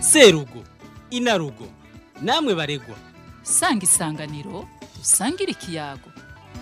serugo inarugo namwe baregwa sanga isanganiro dusangire ikiyago.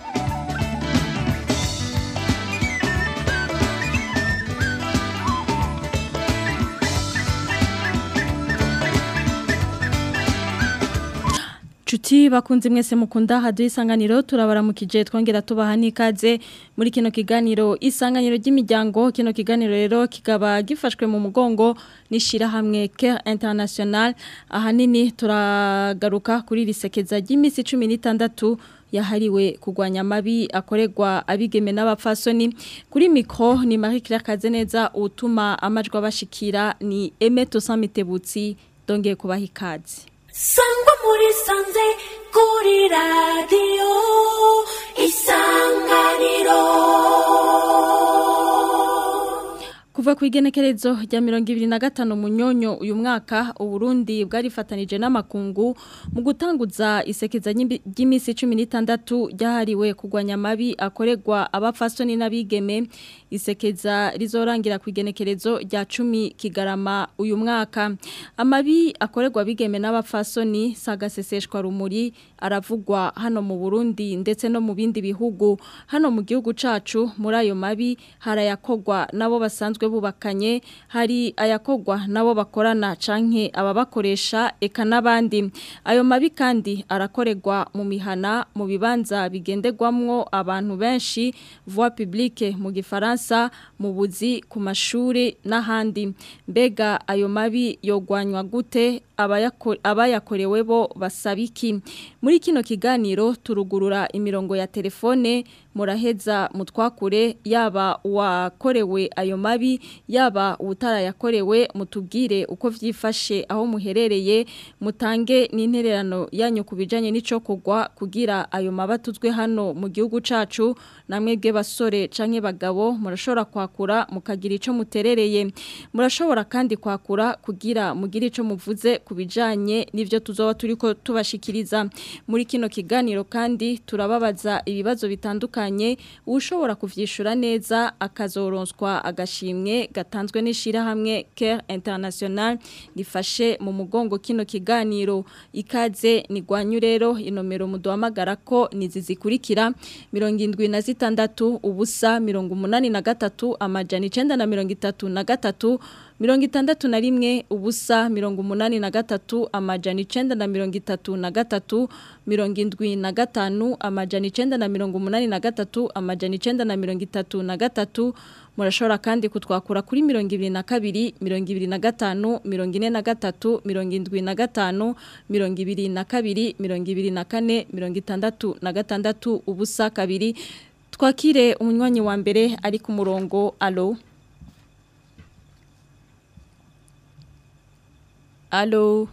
Chuti bakunzi mwese mukunda hadu isanganiro turabaramukije twongera tubaha nikaze muri kino kiganiro isanganiro ry'imiryango. Kino kiganiro rero kikaba gifashwe mu mugongo nishira hamwe Care International. Ahanini turagaruka kuri risekeza ry'imisi 16 yahariwe kugwanya mabi akoregwa abigeme n'abapfasoni. Kuri mikro ni Marie Claire Kazeneza, utuma amajwi abashikira ni Emeto Samitebutsi. Dongeye kubaha ikaze. Sangwa muri sanze kuri radio isanganiro. Kuva ku igenekerezo rya 25 Munyonyo uyu mwaka Uburundi bwarifatanije n'amakungu mu gutanguza isekeza ry'imisi 16 ryahariwe kugwanya mabi akoregwa abapfasoni n'abigeme. Isekeza rizorangira ku igenekerezo rya 10 Kigarama uyu mwaka. Amabi akoregwa abigeme n'abapfasoni sagaseseshwa rumuri aravugwa hano mu Burundi ndetse no mu bindi bihugu. Hano mu gihugu cacu muri ayo mabi harayakogwa nabo basanzwe bubakanye, hari ayakogwa nabo bakorana canke ababakoresha eka nabandi. Ayo mabi kandi arakoregwa mu mihana, mu bibanza bigendegwamwo abantu benshi, voie publique mu gifaransa, mu buzi, ku mashuri n'ahandi. Mbega ayo mabi yogwanywa gute? Abayakorewe bo basabiki? Muri kino kiganiro turugurura imirongo ya telefone, muraheza mutwakure yaba wakorewe ayo mabi yaba utarayakorewe, mutubwire uko vyifashe aho muherereye, mutange n'intererano yanyu kubijanye n'ico kugwa kugira ayo mabatuzwe hano mu gihugu cacu. Namwebwe basore canke bagabo murashobora kwakura mukagira ico muterereye. Murashobora kandi kwakura kugira mugira ico muvuze kubijanye n'ivyo tuzoba turiko tubashikiriza muri kino kiganiro. Kandi turababaza ibibazo bitandukanye, ushobora kuvyishura neza akazoronswa agashimwe gatanzwe n'ishira hamwe Care International rifashe mu mugongo kino kiganiro. Ikaze ni gwanyu rero, inomero muduhamagara ko nizizikurikira 76 ubusa 83 amajana 933 61 ubusa 83 amajana 933 75 amajana 983 amajana 933. Murashobora kandi kutwakura kuri 22 25 43 75 22 24 66 ubusa kabiri. Twakire umunywanyi wa mbere ari ku murongo. Allo Allo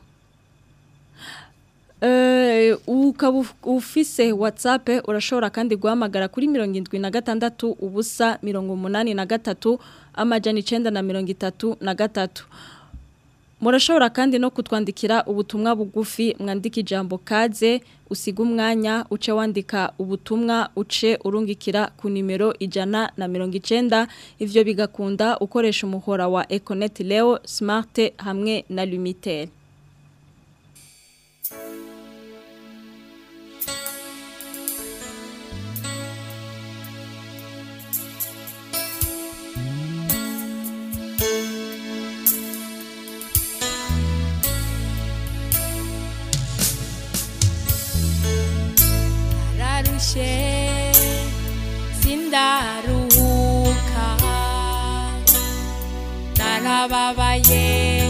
ukaba ufise WhatsApp urashobora kandi guhamagara kuri 76 ubusa 83 amajana 933. Murashobora kandi no kutwandikira ubutumwa bugufi, mwandika ijambo kaze, usiga umwanya uce wandika ubutumwa uce urungikira ku nimero 190. Ivyo bigakunda ukoresha umuhora wa Econet Leo Smart hamwe na Lumitel. Sindaruhuka narababaye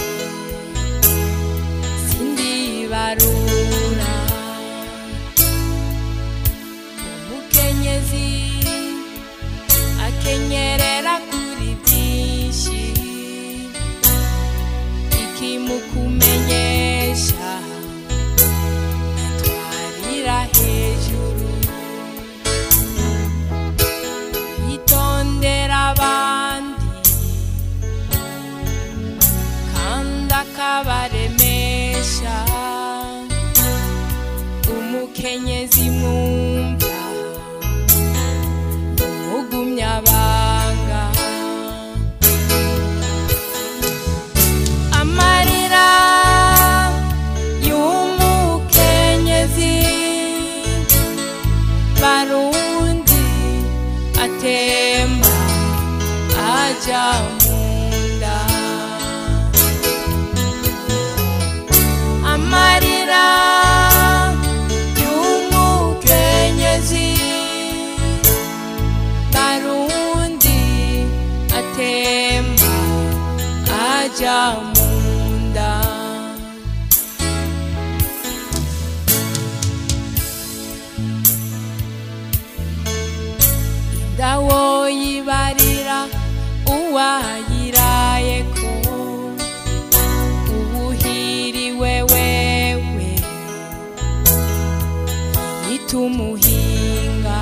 sindibarura umukenyezi akenyerera kuri byinshi ikimukumenyesha natwarira hejuru yitondera abandi kandi akabaremesha umukenyezi mwumva umugumyabanga amarira aja munda. Indawo yibarira uwayirayeko, ubuhiriwe wewe yitumuhinga.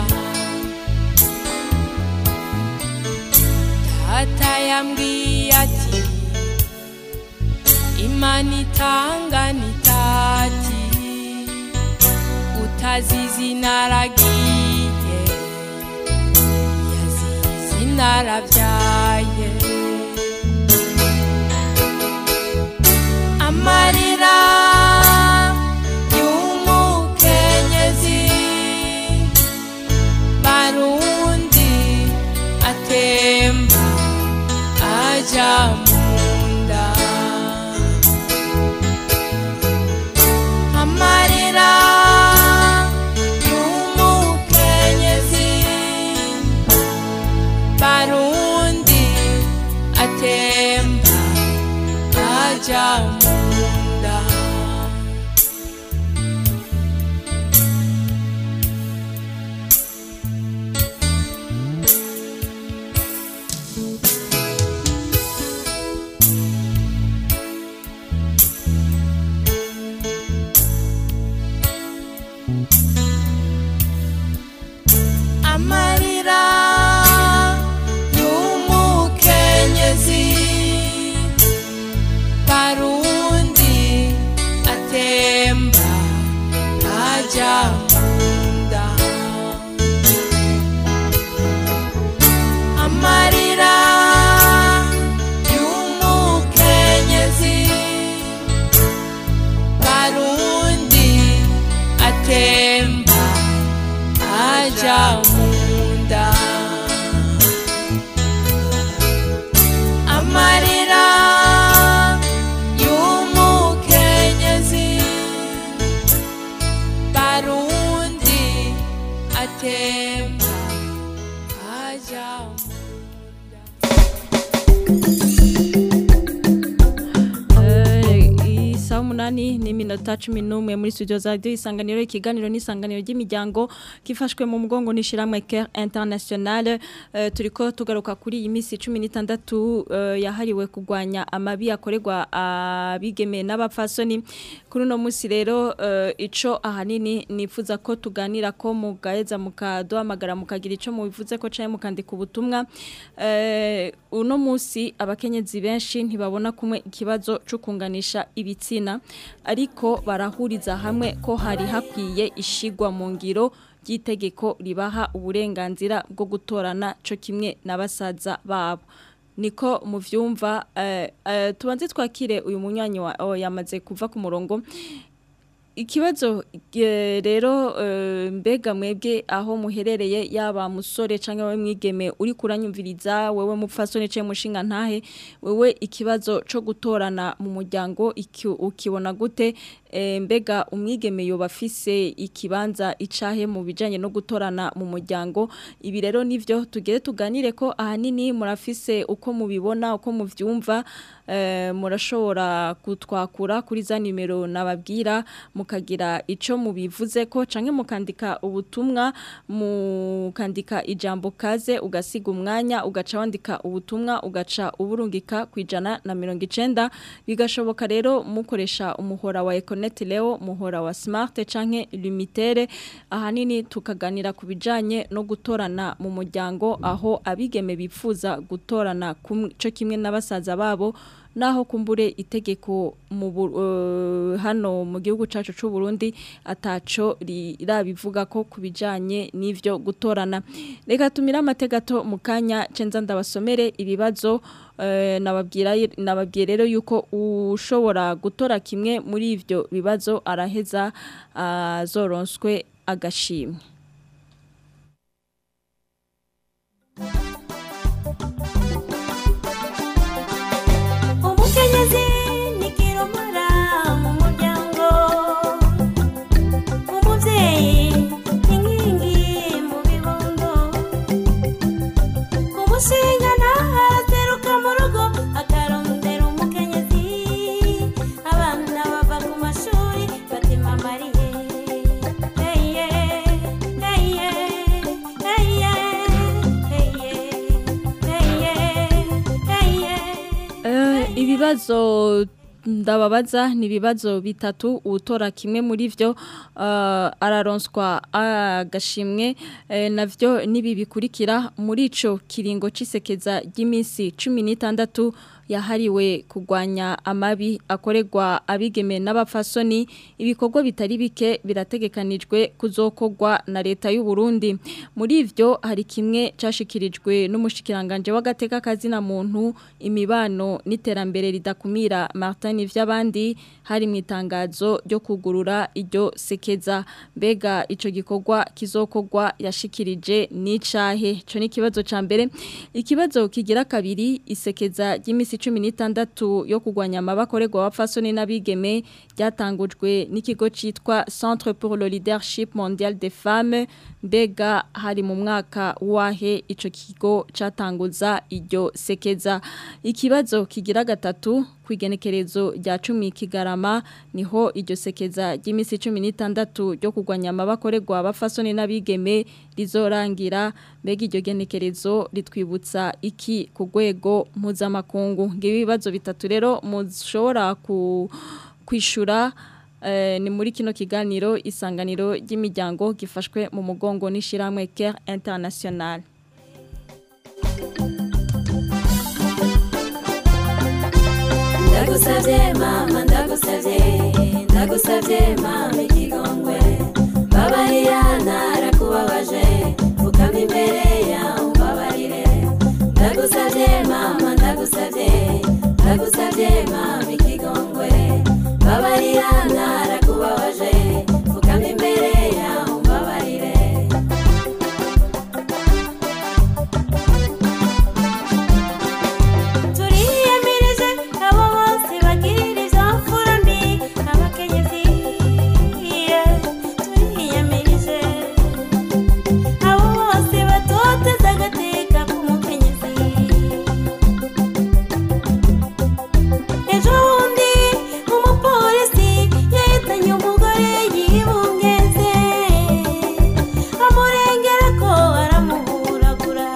Data yambwiye ati Imana itanga nitati, utazizi naragiye yazizi narabyaye. Amarira y'umukenyezi Barundi atemba aja munda. Amarira y'umukenyezi Barundi atemba aja munda. Amarira y'umukenyezi Barundi atemba aja munda. Amarira y'umukenyezi Barundi atemba aja munda. Amarira y'umukenyezi Barundi atemba aja munda. Isaha 8:11 muri studio za Radio Isanganiro. Ikiganiro n'isanganiro ry'imiryango gifashwe mu mugongo n'ishiramwe Care International. Turiko tugaruka kuri iyi minsi 16 yahariwe kugwanya amabi akorerwa abigeme n'abapfasoni. Kuri no munsi rero ico ahanini nifuza ko tuganira ko mugaheza mukaduhamagara mukagira ico mubivuze ko caye mukandika ubutumwa. Uno munsi abakenyezi benshi ntibabona kumwe ikibazo cyo kunganisha ibitsina, ariko barahuriza hamwe ko hari hakwiye ishigwa mu ngiro ry'itegeko ribaha uburenganzira bwo gutorana cyo kimwe n'abasaza babo. Niko muvyumva. Tubanze twakire uyu munywanyi yamaze kuva ku murongo. Ikibazo rero mbega mwebwe aho muherereye, yaba musore canke wewe mwigeme uri kuranyumviriza, wewe mupfasoni ce mushinga ntahe, wewe ikibazo co gutorana mu muryango ukibona gute? Mbega umwigeme yoba afise ikibanza icahe mu bijanye no gutorana mu muryango? Ibi rero nivyo tugere tuganire ko ahanini murafise uko mubibona, uko muvyumva. Murashobora kutwakura kuri za nimero nababwira mukagira ico mubivuze ko, canke mukandika ubutumwa, mukandika ijambo kaze ugasiga umwanya ugaca wandika ubutumwa ugaca uburungika kwijana na 90. Bigashoboka rero mukoresha umuhora wa Econet Leo, muhora wa Smart canke Lumitere. Ahanini tukaganira kubijanye no gutorana mu muryango, aho abigeme bifuza gutorana cyo kimwe n'abasaza babo, naho kumbure itegeko hano mu gihugu cacu c'u Burundi ataco rirabivuga ko kubijanye n'ivyo gutorana. Reka tumira amategato mukanya cenza ndabasomere ibibazo. Nababwiye rero yuko ushobora gutora kimwe muri ivyo bibazo araheza azoronswe agashimwe. Umukenyezi ni kiromara mu muryango, umuvyeyi ni nkingi mu bibondo, umushinga ntateruka mu rugo akarondera umukenyezi ibibazo ndababaza ni ibibazo bitatu utora kimwe muri vyo araronswa agashimwe navyo nibi bikurikira muri ico kiringo cisekeza ry'iminsi 16 yahariwe kugwanya amabi akorerwa abigeme n'abafasoni ibikorwa bitari bike birategekanijwe kuzokogwa na leta y'u Burundi muri ivyo hari kimwe cashikirijwe n'umushikiranganje w'agateka kazina muntu imibano n'iterambere ridakumira Martin Ivyabandi hari mu itangazo ryo kugurura iryo sekeza mbega ico gikorwa kizokogwa yashikirije n'icahe co ni kibazo ca mbere ikibazo kigira kabiri isekeza ry'imisi 16 yo kugwanya amabakorerwa wapfasoni n'abigeme ryatangujwe n'ikigo citwa Centre pour le leadership mondial des femmes mbega hari mu mwaka wahe ico kigo catanguza iryo sekeza ikibazo kigira gatatu kwigenekerezo rya 10 Kigarama niho iryo sekeza ry'imisi 16 ryo kugwanya amabakorerwa abafasoni n'abigeme rizorangira mbega iryo genekerezo ritwibutsa iki ku rwego mpuzamakungu ngibibazo bitatu rero mushobora kwishura ni muri kino kiganiro isanganiro ry'imiryango gifashwe mu mugongo n'ishiramwe Care International. Ndagusavye mama ndagusavye mama ikigongwe babarira narakubabaje ukama imbere ya umbabarire ndagusavye mama ndagusavye mama ikigongwe babarira narakubabaje ukama imbere ya umbabarire turiyemirije abo bose bagirira ivyamfura mbi abakenyezi turiyemirije abo bose batoteza agateka k'umukenyezi ejo bundi umupolisi yahitanye umugore yibungeze amurengera ko aramuhuragura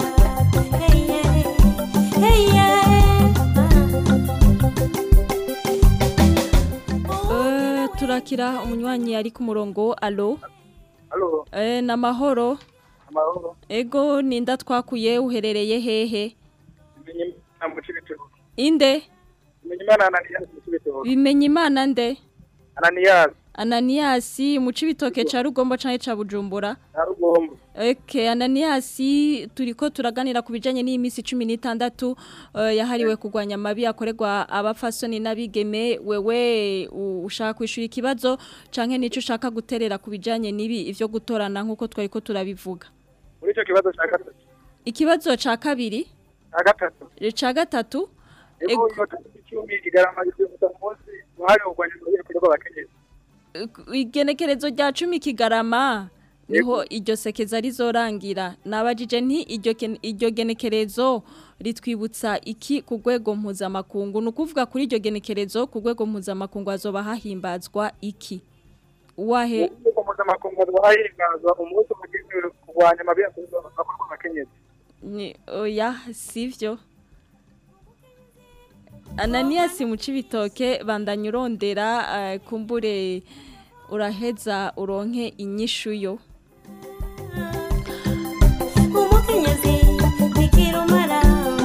turakira umunywanyi ari ku murongo allo Halo, na mahoro amahoro. ego ninda twakuye uherereye hehe Bimenye imana mu Cibitoke. inde Bimenye imana Ananias mu Cibitoke. bimenye imana nde Ananias, Ananiasi mu Cibitoke ca Rugombo canke ca Bujumbura na Rugombo. Ananiasi turiko turaganira ku bijanye n'imisi 16 yahariwe kugwanya amabi akorerwa abafasoni n'abigeme wewe ushaka kwishura ikibazo canke nico ushaka guterera ku bijanye n'ibi ivyo gutorana nkuko twariko turabivuga Muri ico kibazo ca gatatu. ikibazo ca kabiri Ca gatatu. ca gatatu Ego yo icumi Kigarama gifite umunsi wahari ugwanya mu bikorwa abakenyezi. igenekerezo rya 10 Kigarama niho iryo sekeza rizorangira nabajije nti iryo genekerezo ritwibutsa iki ku rwego mpuzamakungu nukuvuga kuri iryo genekerezo ku rwego mpuzamakungu azoba hahimbazwa iki wahe Uko mpuzamakungu wahimbazwa umunsi mugiye kugwanya amabi akorerwa abakenyezi. ni oya sivyo Ananias mu Cibitoke bandanya urondera kumbure uraheza uronke inyishuyo umukenyezi nikirumara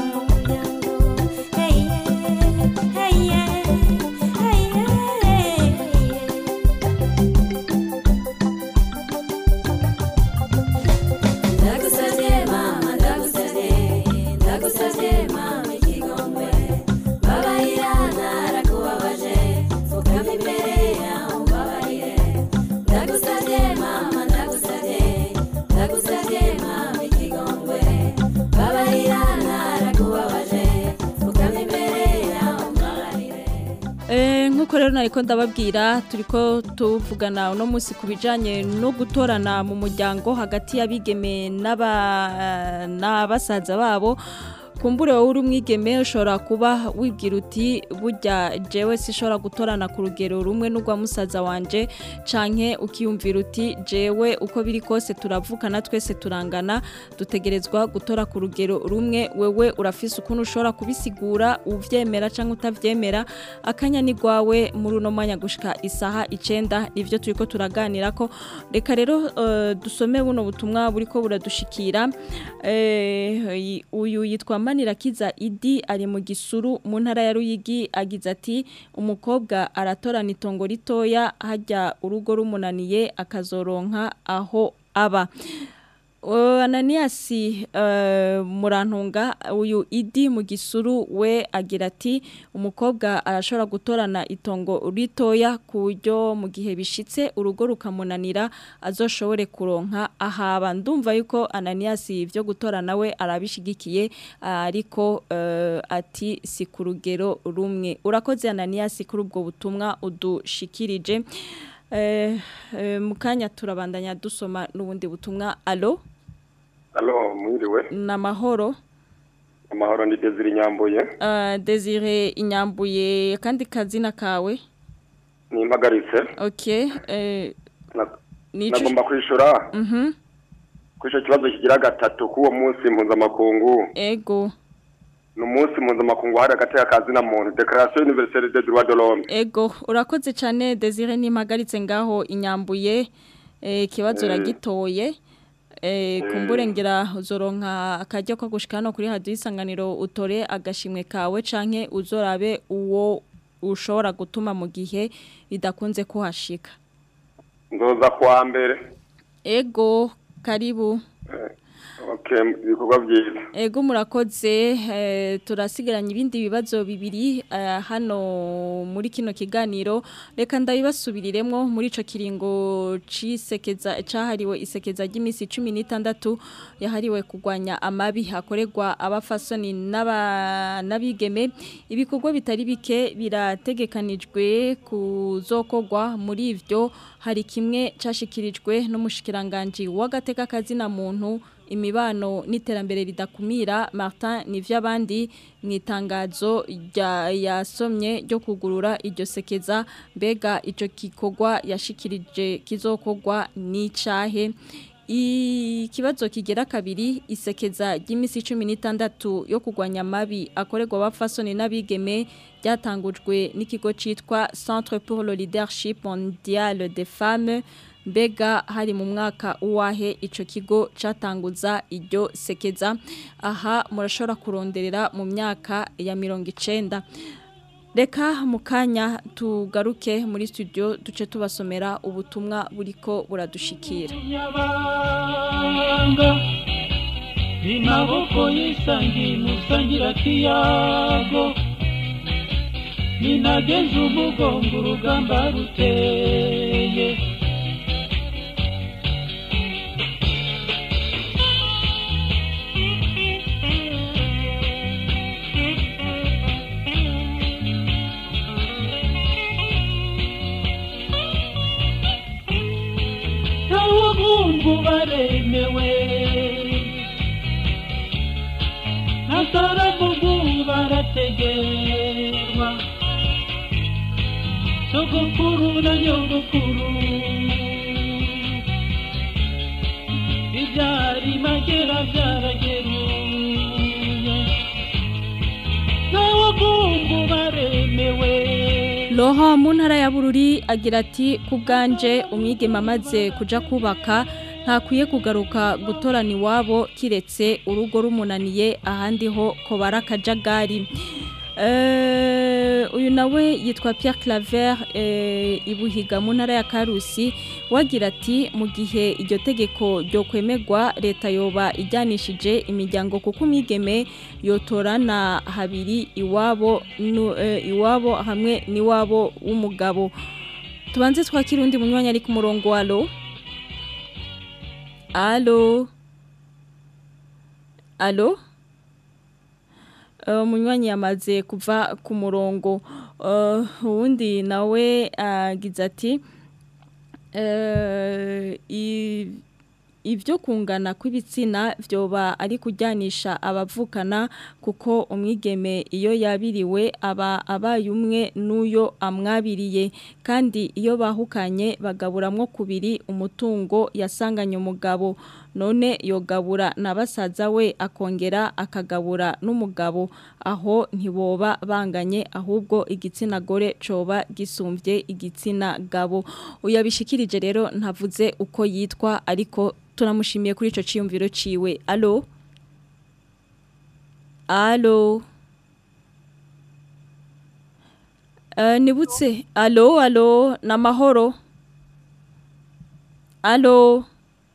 ndagusavye mama ndagusavye mama ikigongwe babarira narakubabaje ukama imbere ya umbabarire ndagusavye mama ndagusavye mama ikigongwe babarira narakubabaje ukama imbere ya umbabarire nkuko rero nariko ndababwira turiko tuvugana uno munsi kubijanye no gutorana mu muryango hagati y'abigeme n'abasaza babo kumbure wowe uri umwigeme ushobora kuba wibwira uti burya jewe sishobora gutorana ku rugero rumwe n'urwa musaza wanje canke ukiyumvira uti jewe uko biri kose turavukana twese turangana dutegerezwa gutora ku rugero rumwe wewe urafise ukuntu ushobora kubisigura uvyemera canke utavyemera akanya ni gwawe muri uno mwanya gushika isaha 9 nivyo turiko turaganira ko reka rero dusome buno butumwa buriko buradushikira uyu yitwa Manirakiza Idi ari mu Gisuru mu ntara ya Ruyigi agize ati umukobwa aratorana itongo ritoya hajya urugo rumunaniye akazoronka aho aba Ananiasi Murantunga uyu Idi mu Gisuru we agira ati umukobwa arashobora gutorana itongo ritoya kuryo mu gihe bishitse urugo rukamunanira azoshobore kuronka ahaba ndumva yuko Ananiasi ivyo gutorana we arabishigikiye ariko ati si ku rugero rumwe urakoze Ananiasi kuri ubwo butumwa udushikirije mukanya turabandanya dusoma n'ubundi butumwa alo mwiriwe namahoro amahoro ni Desire Inyambuye Desire Inyambuye kandi kazina kawe ni impagaritse okay nagomba kwishura kwisho kibazo kigira gatatu kuwo munsi mpuzamakungu ego n'umunsi mpuzamakungu hari agateka kazina muntu Declaration Universelle des Droits de l'Homme ego urakoze cyane Desire ni impagaritse ngaho Inyambuye kibazo ragitoye kumbure ngira uzoronka akajya ko gushika no kuri radio isanganiro utore agashimwe kawe canke uzorabe uwo ushobora gutuma mu gihe bidakunze kuhashika nzoza kwa mbere ego karibu okay ibikorwa byiza ego murakoze turasigaranye ibindi bibazo bibiri hano muri kino kiganiro reka ndabibasubiriremo muri ico kiringo cisekeza cahariwe isekeza ry'imisi 16 yahariwe kugwanya amabi hakorerwa abafasoni n'abigeme ibikorwa bitari bike birategekanijwe kuzokogwa muri ivyo hari kimwe cashikirijwe n'umushikiranganje w'agateka kazina muntu imibano n'iterambere ridakumira Martin Nivyabandi mwitangazo yasomye ryo kugurura iryo sekeza mbega ico kikogwa yashikirije kizokogwa n'icahe ikibazo kigera kabiri isekeza ry'imisi 16 yo kugwanya mabi akorerwa abafasoni n'abigeme ryatangujwe n'ikigo citwa Centre pour le leadership mondial des femmes mbega hari mu mwaka uwahe ico kigo catanguza iryo sekeza aha murashobora kuronderera mu myaka ya 90 reka mukanya tugaruke muri studio duce tubasomera ubutumwa buriko buradushikira inaboko yisangi musangira kiyago ninageze umugongo urugamba ruteye baremewe nasaravugu barategerwa sogokuru na nyogokuru ibyari magera byarageruye n'abavumbu baremewe Loha mu ntara ya Bururi agira ati kubganje umwigeme amaze kuja kubaka ntakwiye kugaruka gutorana iwabo kiretse urugo rumunaniye ahandi ho ko barakajagari uyu nawe yitwa Pierre Claver ibuhiga mu ntara ya Karusi wagira ati mu gihe iryo tegeko ryo kwemegwa leta yoba ijyanishije imiryango kuko umwigeme yotorana habiri iwabo iwabo hamwe niwabo w'umugabo tubanze twakira undi munyanya ari ku murongo wa Allo munywanyi yamaze kuva ku murongo uwundi nawe agize ati ibyo kungana kw'ibitsina vyoba ari kujyanisha abavukana kuko umwigeme iyo yabiriwe aba abaye umwe n'uyo amwabiriye kandi iyo bahukanye bagaburamwo kubiri umutungo yasanganye umugabo none yogabura na basaza we akongera akagabura n'umugabo aho ntiboba banganye ahubwo igitsina gore coba gisumvye igitsina gabo uyabishikirije rero ntavuze uko yitwa ariko turamushimiye kuri ico ciyumviro ciwe allo nibutse allo namahoro allo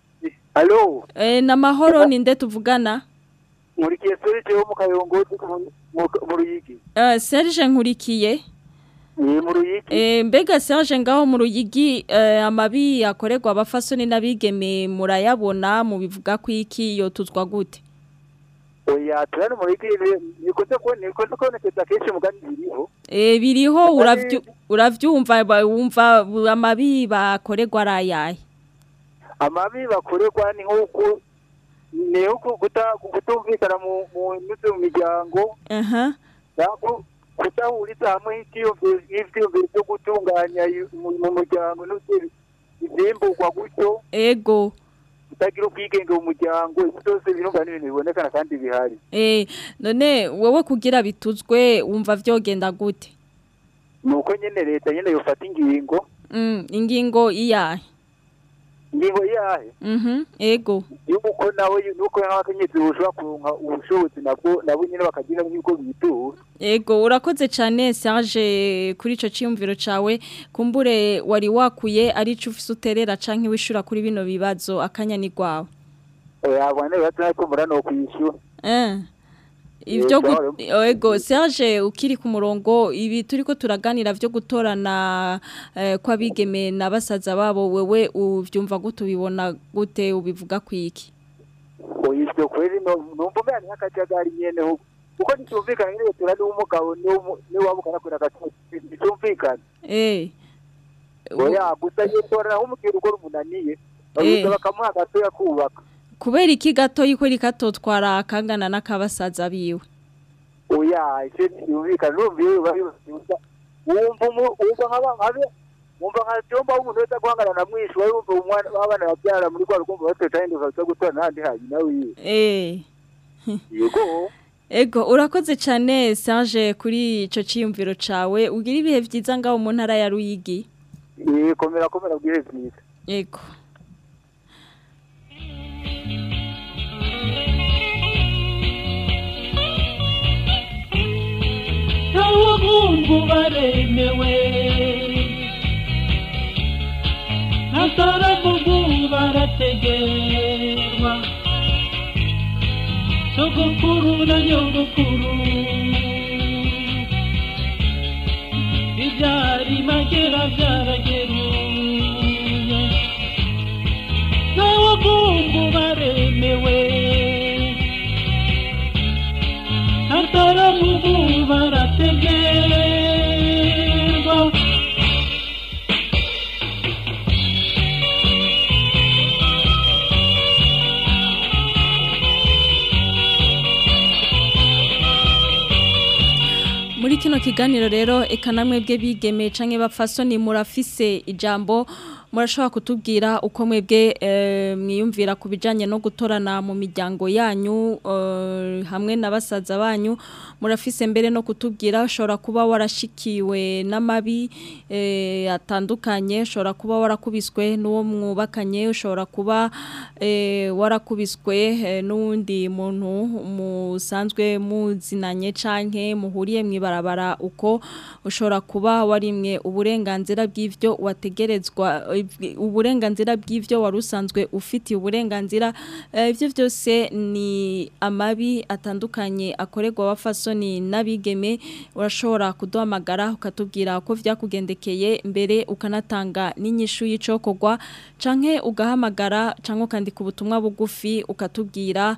namahoro ninde tuvugana Nkurikiye Serge wo mu Kayongozi mu Ruyigi. Serge Nkurikiye. Mu Ruyigi. Mbega Serge ngaho mu Ruyigi amabi akorerwa abafasoni n'abigeme murayabona mu bivuga ko iki yo tuzwa gute? Oya turane mu Ruyigi nikoze ko nekeza kenshi mugani biriho. Biriho uravyumva wumva amabi bakorerwa arayaye. Amabi bakorerwa ni nk'uko niho kutumvikana mu miryango yako kutahuriza hamwe ivyiyumviro byo gutunganya mu muryango n'ibimburwa gutyo ego utagira ubwigenge mu muryango byose birumva n'ibintu bibonekana kandi bihari none wowe kugira bituzwe wumva vyogenda gute nuko nyene leta nyene yofata ingingo ingingo iyahe Ingingo yahe ego yuko nawe nuko n'abakenyezi bushobora kuronka ubushobozi nabo nyine bakagira nk'uko bitura ego urakoze cyane Serge kuri ico ciyumviro cawe kumbure wari wakuye ari cyo ufise uterera canke wishura kuri bino bibazo akanya ni gwawe abana batako murano kwishura Ivyo ego Serge ukiri ku murongo ibi turiko turaganira vyo gutorana kwa bigeme na basaza babo wewe uvyumva gute ubibona gute ubivuga kwiki Oyisho kweli numva bani akajagari nyene kuko nitumvikana nyene turari umugabo ni wabukana kwera gato nitumvikana Oya gusa yitorana umukiro uko rumunaniye bakamuha gato yakubaka kubera iki gato yiko rikatotwara akangana n'akabasaza biwe oya icyo yubika n'ubwiwe bayuza wumva nka cyomba umuntu wese guhangana na mwishi wumva umwana w'abana babyara muri kwa rukumva bateta indi ukaza gutora n'andi hayi nawe yego ego urakoze cyane Serge kuri ico ciyumviro cawe ugira ibihe vyiza ngaho mu ntara ya Ruyigi komera bwihe vyiza ego Abahungu baremewe Nasarabugu barategerwa Sogokuru na nyogokuru Ibyari magera byarageruye Abahungu baremewe Nasarabugu barategerwa Muri kino kiganiro rero eka namwe bwe bigeme canke bafasoni murafise ijambo murashobora kutubwira uko mwebwe mwiyumvira kubijanye no gutorana mu miryango yanyu hamwe nabasaza banyu murafise mbere no kutubwira ushobora kuba warashikiwe n'amabi atandukanye ushobora kuba warakubiswe n'uwo mwubakanye ushobora kuba warakubiswe n'undi muntu musanzwe muzinanye canke muhuriye mwibarabara uko ushobora kuba warimwe uburenganzira bw'ivyo wategerezwa uburenganzira bw'ivyo warusanzwe ufitiye uburenganzira ivyo byose ni amabi atandukanye akorerwa abafasoni n'abigeme urashobora kuduhamagara ukatubwira uko vyakugendekeye mbere ukanatanga n'inyishu y'icokogwa canke ugahamagara canke ukandika ubutumwa bugufi ukatubwira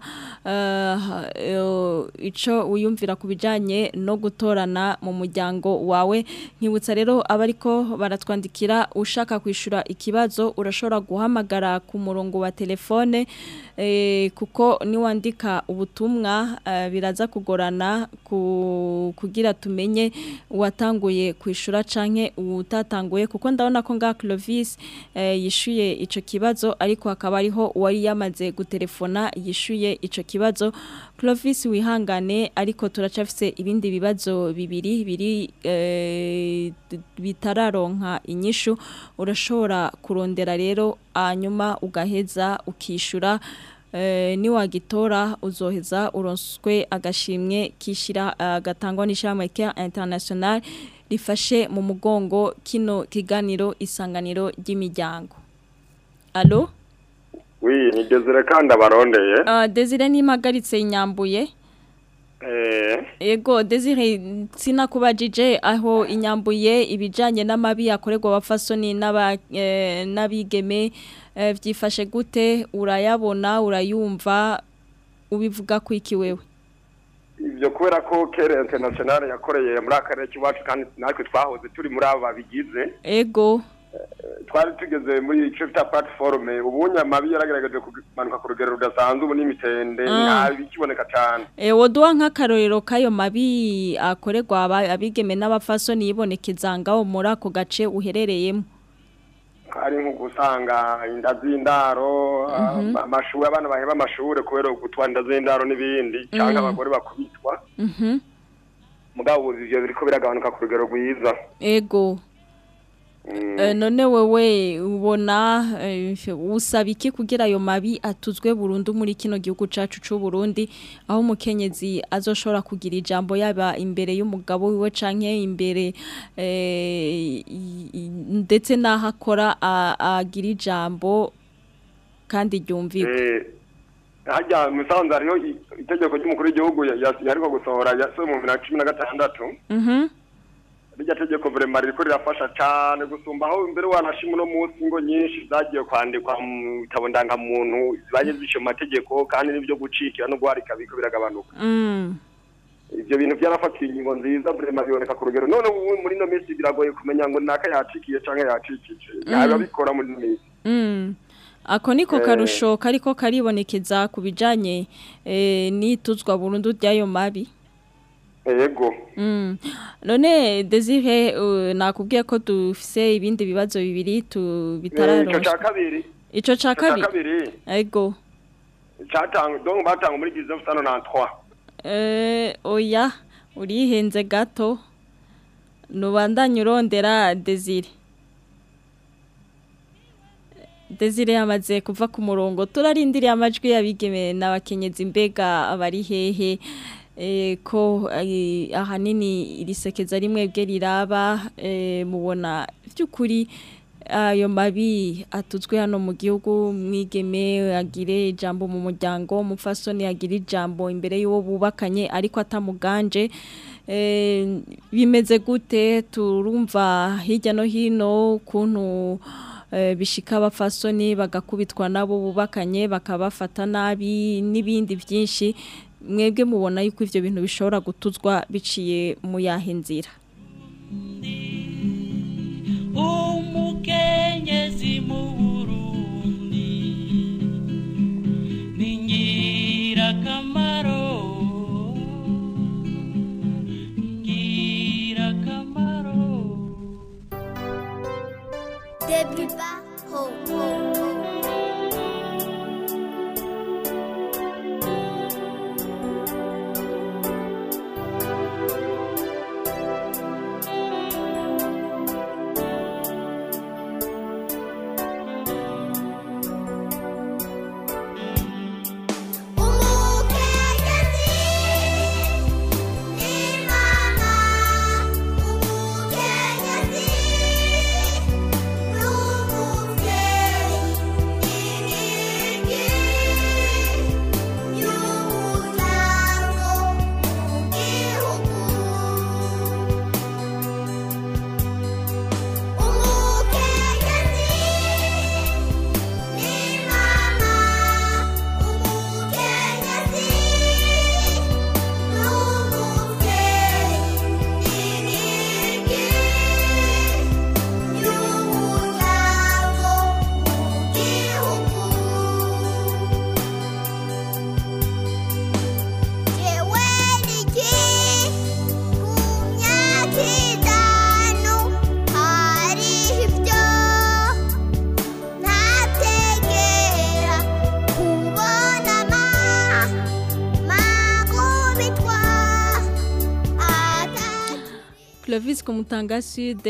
ico uyumvira kubijanye no gutorana mu muryango wawe nkibutsa rero abariko baratwandikira ushaka kwishura ikibazo urashobora guhamagara ku murongo wa telefone kuko niwandika ubutumwa biraza kugorana kugira tumenye uwatanguye kwishura canke utatanguye kuko ndabona ko nga Clovis yishuye ico kibazo ariko akaba ariho uwari yamaze gutelefona yishuye ico kibazo. Clovis wihangane ariko turacafise ibindi bibazo bibiri biri bitararonka inyishu urashobora kurondera rero hanyuma ugaheza ukishura niwagitora uzoheza uronswe agashimwe kishira gatangwa n'ishyirahamwe Care International rifashe mu mugongo kino kiganiro isanganiro ry'imiryango. Allo? Oui, ni Desire kandi abarondeye. Desire nimagaritse inyambuye. Ego Desire sinakubajije aho inyambuye ibijanye n'amabi yakorerwa abafasoni n'abigeme vyifashe gute urayabona urayumva ubivuga ko iki wewe? Ivyo kubera ko Care International yakoreye muri akarere kiwacu kandi natwe twahoze turi muri abo babigize. Ego twari tugeze muri Chapter Platform ubunya amabi yaragaragaje kumanuka ku rugero rudasanzwe ubu n'imitende ntabikiboneka cyane. Woduwa nk'akarorero kayo mabi akorerwa abigeme n'abafasoni yibonekeza ngaho muri ako gace uherereyemo. Hari nko gusanga inda z'indaro amashuri abana baheba amashuri kubera gutwa inda z'indaro n'ibindi cyangwa abagore bakubitwa. Mugabo ivyo biriko biragabanuka ku rugero rwiza. Ego none wewe ubona usaba iki kugira ayo mabi atuzwe burundu muri kino gihugu cacu c'u Burundi aho umukenyezi azoshobora kugira ijambo yaba imbere y'umugabo wiwe canke imbere ndetse naho akora agira ijambo kandi ryumviwe. Hajya musanze hariho itegeko ry'umukuru w'igihugu yariko gusohora yasohoye mu 2016. Rijya tegeko vraiment riko rirafasha cyane gusumba aho imbere wanashima no munsi ngo nyinshi zagiye kwandikwa mu bitabo ndangamuntu zibaye zishe mu mategeko kandi n'ibyo gucikira no guharika biko biragabanuka. Ivyo bintu byarafatiye ingingo nziza vraiment biboneka ku rugero none muri no minsi biragoye kumenya ngo naka yacikiye canke yacikije yaba bikora muri no minsi. Ako niko karusho kariko karibonekeza kubijanye nituzwa burundu ryayo mabi. Ego. None Desire nakubwiye ko dufise ibindi bibazo bibiri bitararonka. Ico ca kabiri. Ego. Donc batanga muri 1993. Oya urihenze gato. Nubandanye urondera Desire. Desire yamaze kuva ku murongo turarindiriye amajwi yabigeme n'abakenyezi mbega abari hehe. Ko ahanini irisekeza rimwe bwe riraba mubona by'ukuri ayo mabi atuzwe hano mu gihugu mwigeme agire ijambo mu muryango umufasoni agira ijambo imbere y'uwo bubakanye ariko atamuganje bimeze gute turumva hirya no hino kuntu bishika abafasoni bagakubitwa nabo bubakanye bakabafata nabi n'ibindi byinshi mwebwe mubona yuko ivyo bintu bishobora gutuzwa biciye mu yahe nzira? Umukenyezi mu Burundi ni ngirakamaro Début bas, ho, ho, ho. Umukenyezi Clovis Kumutanga Sud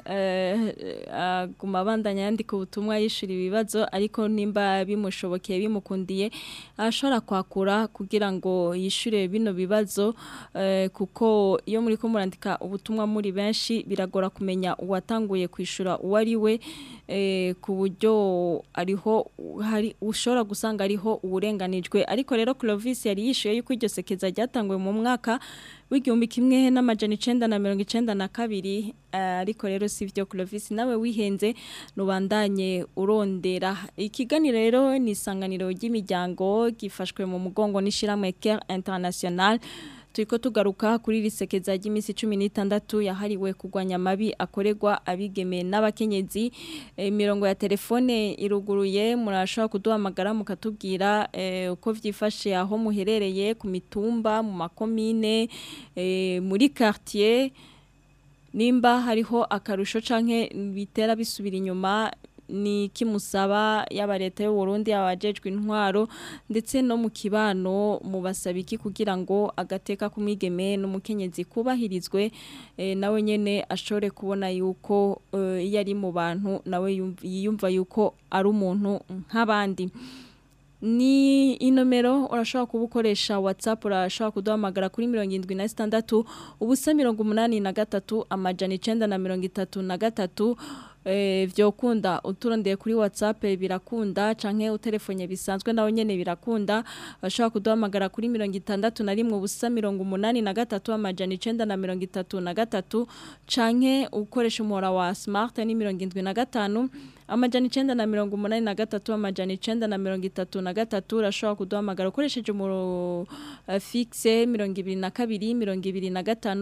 aguma abandanya yandika ubutumwa yishura ibibazo ariko nimba bimushobokeye bimukundiye ashobora kwakura kugira ngo yishure bino bibazo kuko iyo muri ko murandika ubutumwa muri benshi biragora kumenya uwatanguye kwishura uwari we ku buryo ariho hari ushobora gusanga ariho uburenganijwe ariko rero Clovis yari yishuye yuko iryo sekeza ryatanguye mu mwaka w'igihumbi kimwe n'amajana 992 ariko rero sivyo Clovis nawe wihenze nubandanye urondera ikiganiro rero ni isanganiro ry'imiryango gifashwe mu mugongo n'ishiramwe Care International turiko tugaruka kuri risekeza ry'imisi 16 yahariwe kugwanya mabi akoregwa abigeme n'abakenyezi imirongo ya telefone iruguruye murashobora kuduhamagara mukatubwira uko vyifashe aho muherereye ku mitumba mu makomine muri quartier nimba hariho akarusho canke bitera bisubira inyuma ni kimusaba yaba leta y'u Burundi abajejwe intwaro ndetse no mu kibano mu basabiki kugira ngo agateka kumwigeme n'umukenyezi kubahirizwe nawe nyene ashore kubona yuko yari mu bantu nawe yiyumva yuko ari umuntu nk'abandi ni inomero urashobora kubukoresha WhatsApp urashobora kuduhamagara kuri 76 ubusa 83 amajana 933 vyokunda uturondeye kuri WhatsApp birakunda canke utelefone bisanzwe nawe nyene birakunda bashaka kuduhamagara kuri 61 ubusa 83 amajana 933 canke ukoresha umuhora wa smart ni 75 amajana 983 amajana 933 urashobora kuduhamagara ukoresheje umuro fixe 22 25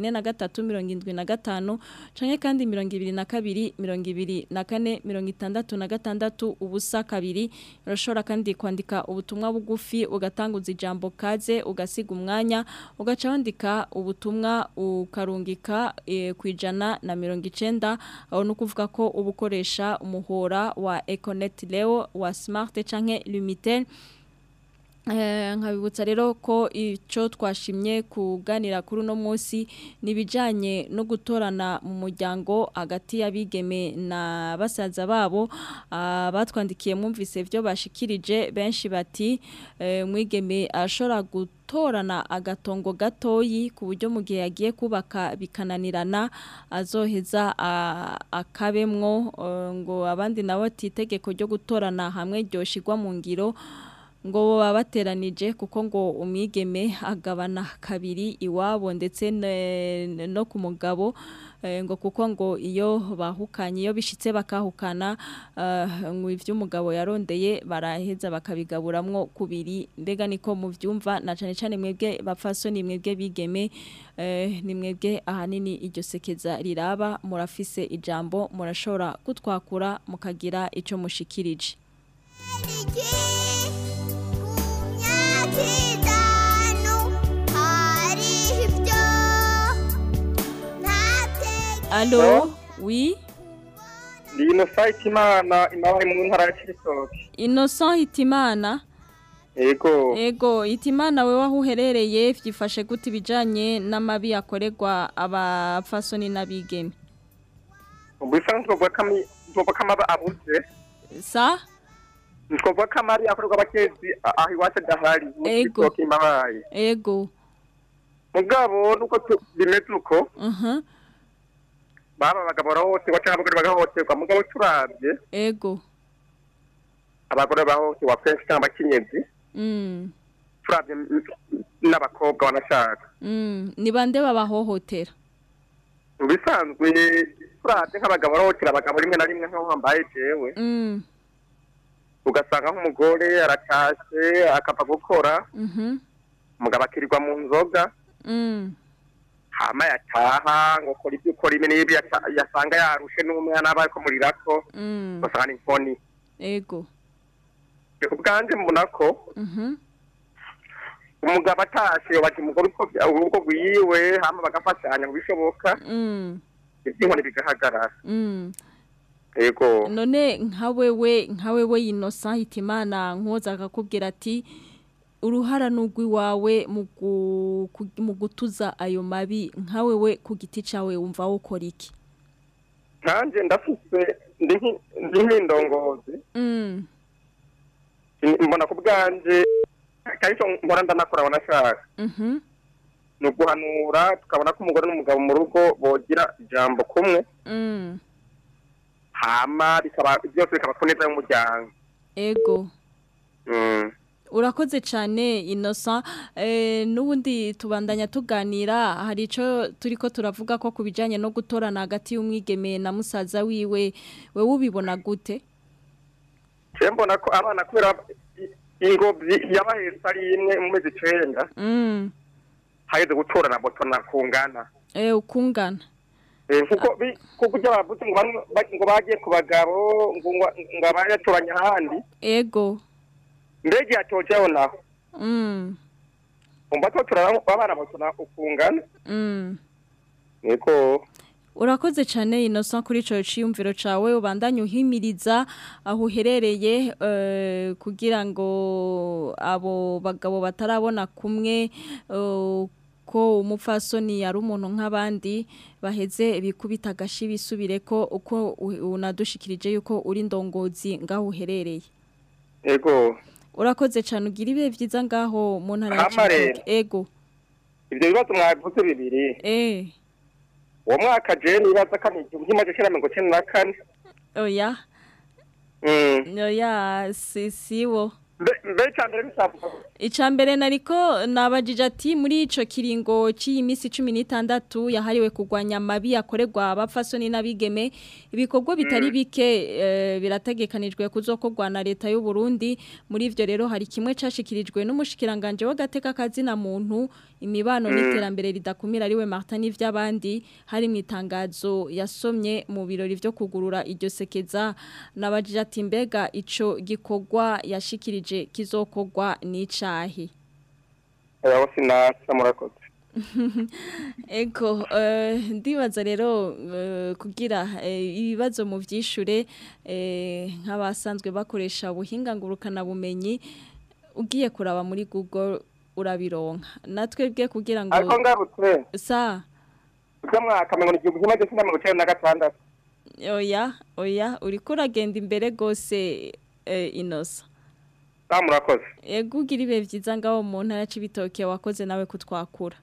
43 canke kandi 22 24 ubusa kabiri urashobora kandi kwandika ubutumwa bugufi ugatanguza ijambo kaze ugasiga umwanya ugaca wandika ubutumwa ukarungika kwijana na 90 aho no kuvuga ko ubukoresha umuhora wa Econet Leo wa Smart canke Lumitel nkabibutsa rero ko ico twashimye kuganira kuri no munsi nibijanye no gutorana mu muryango agati yabigeme na basaza babo batwandikiye mwumvise byo bashikirije benshi bati mwigeme ashora gutorana agatongo gatoyi ku buryo mu gihe yagiye kubaka bikananirana azoheza akabemwo ngo abandi nawe titegeko ryo gutorana hamwe ryoshirwa mu ngiro ngo babateranije kuko ngo umwigeme agabana kabiri iwabo ndetse no ku mugabo ngo kuko ngo iyo bahukanye iyo bishitse bakahukana ngo ivyo umugabo yarondeye baraheza bakabigaburamwo kubiri mbega niko mu vyumva na cane cane mwebwe bapfasoni mwebwe bigeme ni mwebwe ahanini iryo sekeza riraba murafise ijambo murashobora kutwakura mukagira ico mushikirije Allo, oui. Ndi Innocent Hitimana imabaye mu ntara ya Cibitoke. Innocent Hitimana? Ego, Hitimana wewe aho uherereye vyifashe gute bijanye n'amabi akoregwa abapfasoni n'abigeme? Ubisanzwe twovuga kamaba abuze. Sa? Twovuga kamari akorerwa abakezi aho iwacu dahari mu Cibitoke imabaye. Ego. Mugabo nuko bimeze uko. Baba bagabora hose wacabagore bagahoterwa mugabo turabye ego abagore bahose wa French cyangwa kinyezi turabye n'abakobwa banashaka ni bande babahohotera bisanzwe turabye nk'abagabo bahotera abagabo rimwe na rimwe nko hambaye jewe ugasanga nk'umugore aratashe akapa gukora umugabo akirirwa mu nzoga hama yataha ngo kora ibyo ukora imene yibi yasanga yarushe n'umwana abayiko murirako basanga inkoni ego ubwanje mbona ko umugabo atashe bati umugore uko urugo rwiwe hama bagafashanya mu bishoboka iby'inkoni bigahagarara ego none nka wewe Innocent Hitimana nkoza akakubwira ati uruhara n'ugwi wawe mu gutuza ayo mabi nkawe we ku giti cawe wumva ukora iki? Nanje ndafise ndi nk'indongozi mbona ku bwanje kayito mbona ndanakora wanashaka no guhanura tukabona ko umugore n'umugabo mu rugo bogira ijambo kumwe hama bikaba byose bikaba kuneza y'umuryango. Ego urakoze cyane Innocent. N'ubundi tubandanya tuganira, hari ico turiko turavuga ko kubijanye no gutorana hagati y'umwigeme na musaza wiwe, we ubibona gute? Mbona ko abana kubera ingobyi yabahetse ari imwe mu mezi 9 hageze gutorana botona kungana ukungana kuko by'abavuze ngo bagiye ku bagabo ngo abayatoranya ahandi. Ego mbege yatojeho naho umva ko turabana botona ukungana. Niko urakoze cyane Innocent kuri ico ciyumviro cawe, ubandanye uhimiriza aho uherereye kugira ngo abo bagabo batarabona kumwe ko umupfasoni yari umuntu nk'abandi baheze bikubita gashi bisubire ko uko unadushikirije yuko uri ndongozi ngaho uherereye. Ego urakoze cyane, ugira ibihe vyiza ngaho mu ntara ya Cibitoke. Ego ibyo bibazo mwavuze bibiri uwo mwaka je nibaza kandi igihumbi kimwe 1994. Oya oya siwo Icambere nariko nabajije ati muri ico kiringo c'imisi 16 yahariwe kugwanya mabi yakoregwa abapfasoni n'abigeme, ibikorwa bitari bike birategekanijwe kuzokogwa na leta y'u Burundi. Muri ivyo rero hari kimwe cashikirijwe n'umushikiranganje w'agateka kazi na muntu, imibano n'iterambere ridakumira ariwe Martin Ivyabandi, hari mu itangazo yasomye mu birori vyo kugurura iryo sekeza. Nabajije ati mbega ico gikorwa yashikirije kizokogwa n'icahi? Abo sinasa murakoze. Ego ndibaza rero kugira ibibazo mu vyishure nk'abasanzwe bakoresha ubuhinga ngurukana bumenyi, ugiye kuraba muri Google urabironka. Natwe bwe kugira ngo ariko ngarutse sa mwaka 1996. Oya uriko uragenda imbere gose Innocent. Murakoze. Ego ugira ibihe vyiza ngaho mu ntara ya Cibitoke, wakoze nawe kutwakura.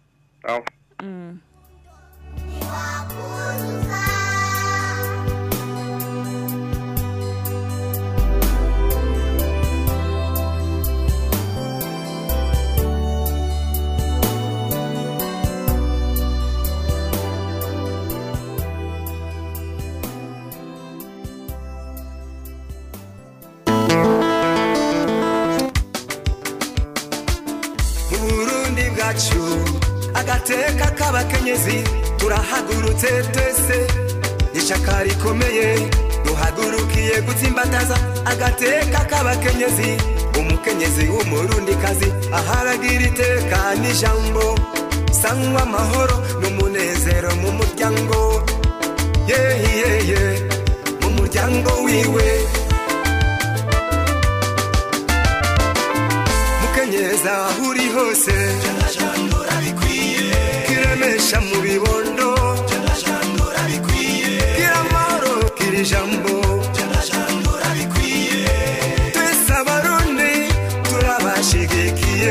Agateka k'abakenyezi turahagurutse twese, ishaka rikomeye duhagurukiye gutsimbataza agateka k'abakenyezi. Umukenyezi w'umurundikazi aharagira iteka n'ijambo, sangwa amahoro n'umunezero mu muryango, mu muryango wiwe. Mukenyeza uri hose kiremesha mu bibondo, kiramaro kirijambo, twese abarundi turabashigikiye.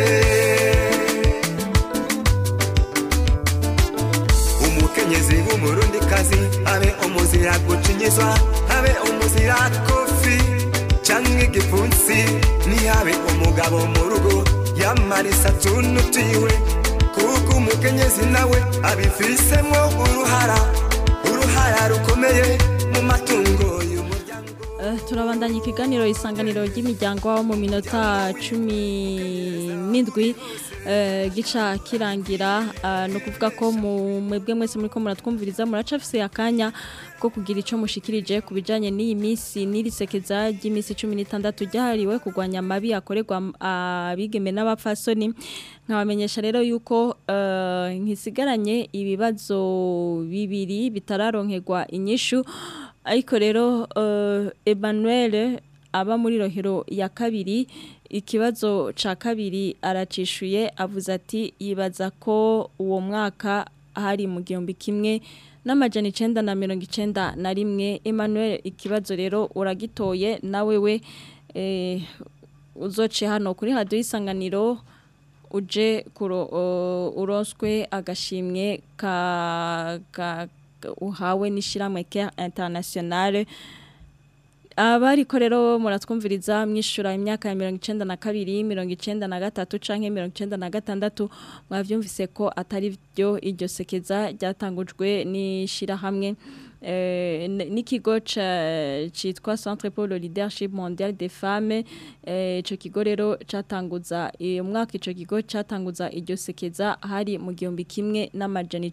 Umukenyezi w'umurundikazi abe umuzira gucinyizwa, abe umuzira kofi canke igipfunsi, nihabe umugabo mu rugo yamarisa tunutiwe, kuko umukenyezi nawe abifisemo uruhara rukomeye mu matungo y'umuryango. Turabandanya ikiganiro isanganiro ry'imiryango mu minota 17 gica kirangira. No kuvuga ko mwebwe mwese muri ko muratwumviriza muracafise akanya ko kugira ico mushikirije kubijanye n'iyi misi n'irisekeza ry'imisi 16 ryahariwe kugwanya mabi yakoregwa abigeme n'abapfasoni. Nkabamenyesha rero yuko nkisigaranye ibibazo bibiri bitararonkegwa inyishu, ariko rero Emmanuel aba muri Rohero ya kabiri ikibazo ca kabiri aracishuye avuze ati yibaza ko uwo mwaka hari mu gihumbi kimwe n'amajana 991. Emmanuel, ikibazo rero uragitoye nawe we uzoce hano kuri radio Isanganiro uje uronswe agashimwe ka uhawe n'ishiramwe Care Internationale. Abariko rero muratwumviriza mwishura imyaka ya 92, 93 canke 96 mwavyumvise ko atari byo iryo sekeza ryatangujwe n'ishira hamwe n'ikigo citwa Centre pour le Leadership Mondial des Femmes. Ico kigo rero catanguza umwaka ico kigo catanguza iryo sekeza hari mu gihumbi kimwe n'amajana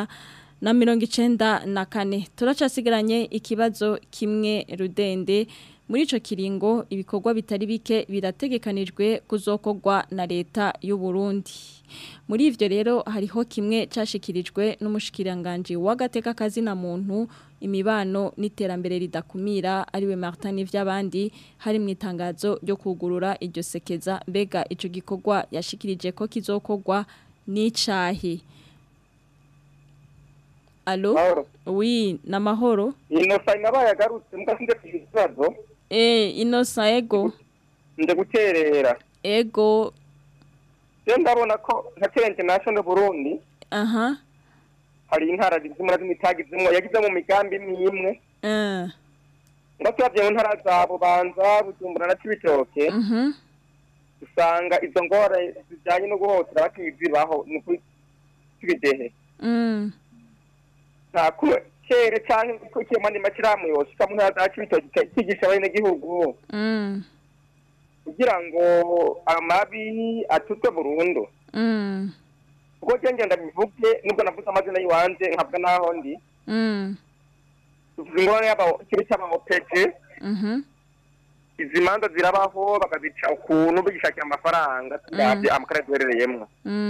994. Turacasigaranye ikibazo kimwe rudende. Muri ico kiringo ibikorwa bitari bike birategekanijwe kuzokorwa na leta y'u Burundi. Muri ivyo rero hariho kimwe cashikirijwe n'umushikiranganje w'agateka kazi na muntu, imibano n'iterambere ridakumira ariwe Martin Nivyabandi hari mu itangazo ryo kugurura iryo sekeza. Mbega ico gikorwa yashikirije ko kizokorwa n'icahi? Allo? Oui, na mahoro. Inosa inabaye agarutse mukasinde kubibazo. Inosa ego. Ndaguterera. Ego. Je ndabona ko nka Care International Burundi. Aha. Hari intara zimwe z'imitagizimwe yagize mu migambi imwe. Ndasabye mu ntara zabo banza Bujumbura na Cibitoke. Usanga izo ngore zijanye no guhotera bakizibaho ni kuri Kibidehe. Nakure kere cyane ko cyemani makiramu yose kamwe azakibito kigisha abene gihugu kugira ngo amabi atutwe burundu kuko ngenda bivuge nubwo navuze amazina yiwanje nkavuga naho ndi ngone yaba kiri cyaba mopeje izimanza zirabaho bakazica ukuntu bigishakira amafaranga tuyabye amakarere duherereyemo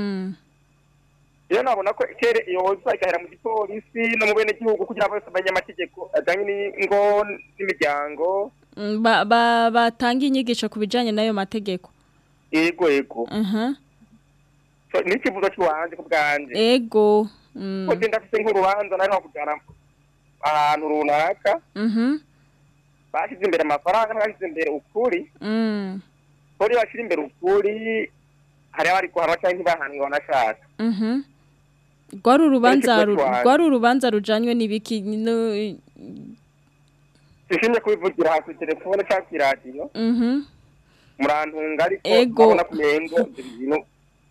nabona ko kere yoza igahera mu gipolisi no mu bene gihugu kugira bose bamenye amategeko ajanye n'ingo n'imiryango batanga inyigisho kubijanye nayo mategeko. Ego so n'ikivuzo cy'uwanje kubwanje ego ko ndafise nk'urubanza nari kujana ahantu runaka bashize imbere amafaranga bashize imbere ukuri kuri bashira imbere ukuri hari abari ko haraca ntibahanwa nashaka Gwaru urubanza rujanywe n'ibiki Sishimye kubivugira hasi telefone cyangwa radio murantunga ariko abona kumengo ibintu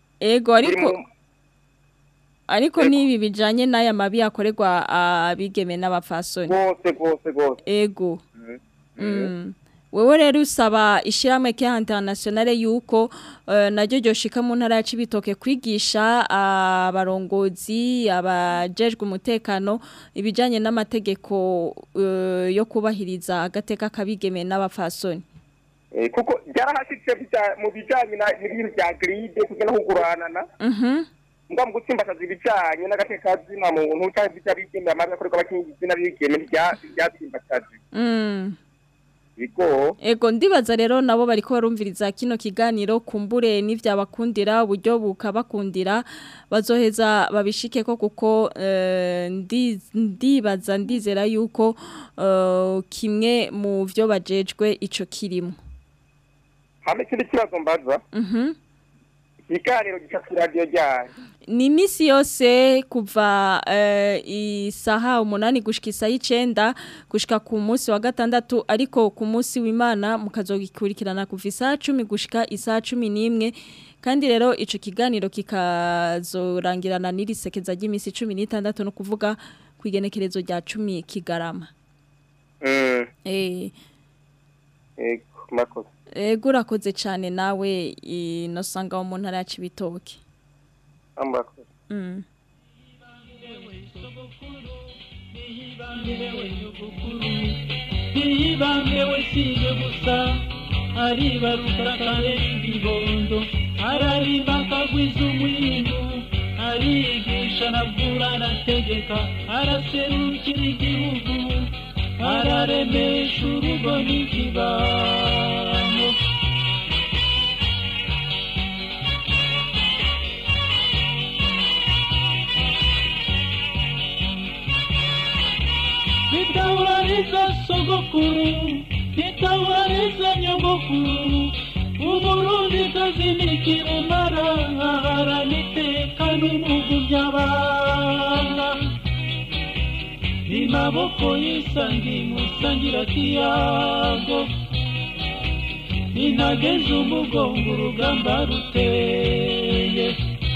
ariko nibi bijanye n'aya mabi akorerwa abigeme n'abafasoni gose ego wewe rero usaba ishiramwe Care Internationale yuko naryo ryoshika mu ntara ya Cibitoke kwigisha abarongozi abajejwe umutekano ibijanye n'amategeko yo kubahiriza agateka kabigeme n'abafasoni. Kuko byarahashitse mu bijanye n'ibintu bya gride kugena kuguranana ngam gutsimbaza ibijanye n'agateka zina muntu cyangwa byabigeme amaze akorerwa abakingizi n'abigeme byatsimbazaje Ego ndibaza rero nabo bariko barumviriza kino kiganiro kumbure n'ivyabakundira uburyo bukabakundira bazoheza babishike ko kuko ndizera yuko kimwe mu vyo bajejwe ico kirimo. Hame kindi kibazo mbaza ikiganiro gica ku radio ryayo ni misi yose kuva isaha 8 gushika isaha 9 gushika ku munsi wa gatandatu ariko ku munsi w'Imana mukazogikurikirana kuva isaha 10 gushika isaha 11 kandi rero ico kiganiro kikazorangirana n'irisekeza ry'imisi 16 no kuvuga kwigenekerezo rya 10 Kigarama. Makoze. Urakoze cyane nawe inosanga wo mu ntara ya Cibitoke. Ambakoze. Nihibambewe sije gusa aribaruka kare ibibondo ararimba kagwiza umwindu arigisha navura arategeka araserukira igihugu araremesha urugo n'ikibano bitabariza sogokuru bitabariza nyogokuru umurundi kazi nikirumara haraniteka n'umugu by'abana imaboko yisangi musangira kiyago inageze umugongo urugamba ruteye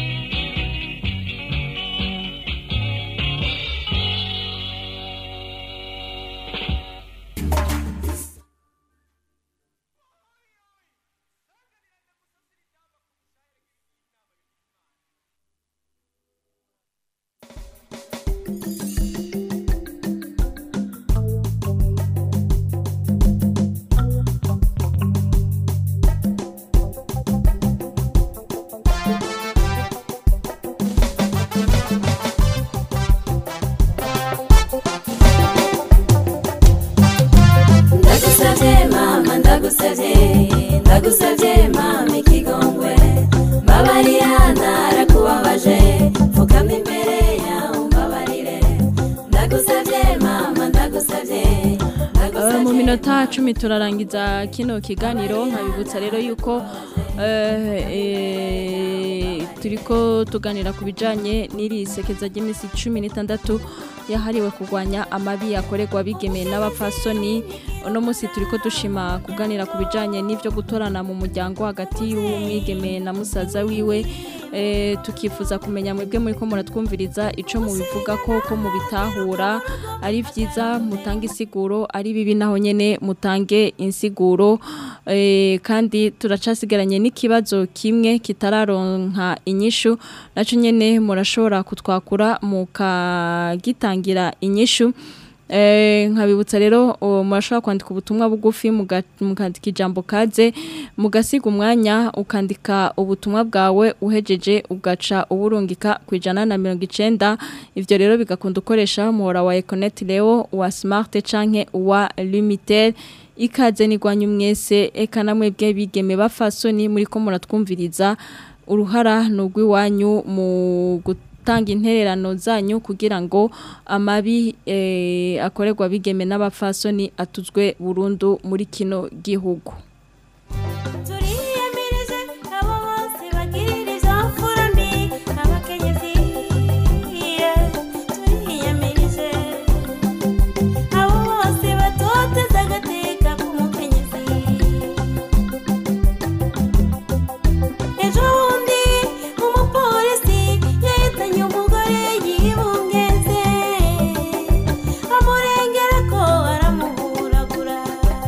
ndagusavye mama ikigongwe mbabarira narakubabaje mfukama imbere yawe mbabarire ndagusavye mama ndagusavye mu minota 10 turarangiza kino kiganiro nkabibutsa rero yuko turiko tuganira ku bijanye n'iri sekeza ry'imisi 16 yahariwe kurwanya amabi yakorerwa bigemeye n'abapfasoni. Uno munsi turiko dushima kuganira ku bijanye n'ivyo gutorana mu muryango hagati y'umwigeme na musaza wiwe. Tukifuza kumenya mwebwe muri ko muratwumviriza ico mubivuga ko mubitahura ari vyiza mutanga isiguro ari bibi naho nyene mutange insiguro. Kandi turacasigaranye n'ikibazo kimwe kitararonka inyishu naco nyene murashobora kutwakura mukagitangira inyishu. Nkabibutsa rero murashobora kwandika ubutumwa bugufi mukandika ijambo kaze mugasiga umwanya ukandika ubutumwa bwawe uhejeje ugaca uburungika ku 190. Ivyo rero bigakunda ukoresha muhora wa Econet Leo wa Smart canke wa Limited. Ikaze nigwanyu mwese eka namwe bwe bigeme bafasoni muri ko muratwumviriza uruhara nugwi wanyu mu tanga intererano zanyu kugira ngo amabi akorerwa bigeme n'abafasoni atuzwe burundu muri kino gihugu. turiyemirije abo bose bagirira ivyamfura mbi abakenyezi turiyemirije abo bose batoteza agateka k'umukenyezi ejo bundi umupolisi yahitanye umugore yibungeze amurengera ko aramuhuragura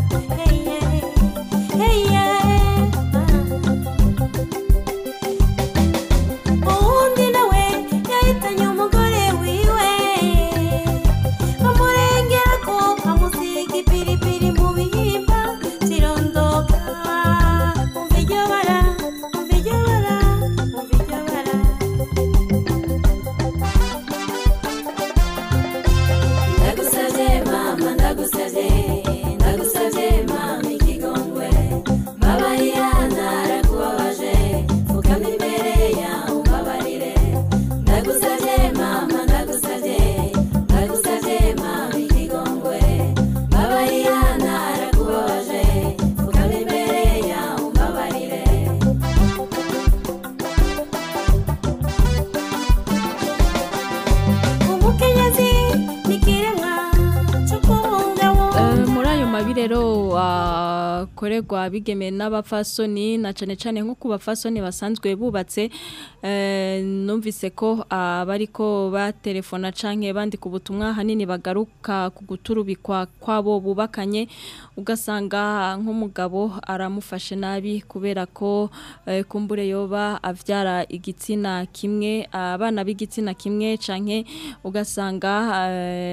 uwundi nawe yahitanye umugore wiwe amurengera ko amusiga ipiripiri mu bihimba zirondoka umva iryo bara umva iryo bara umva iryo bara ndagusavye mama ndagusavye ndagusavye mama ikigongwe mbabarira narakubabaje mfukama imbere yawe mbabarire ndagusavye mama ndagusavye ndagusavye mama ikigongwe mbabarira narakubabaje mfukama imbere yawe mbabarire umukenyezi nikiremwa cyo kubungabunga Muri ayo mabi rero akorerwa bigeme n'abafasoni na cane cane nko ku bafasoni basanzwe bubatse. Numvise ko abariko batelefona canke bandika ubutumwa hanini bagaruka ku guturubikwa kwabo bubakanye ugasanga nk'umugabo aramufashe nabi kubera ko kumbure yoba avyara igitsina kimwe abana b'igitsina kimwe canke ugasanga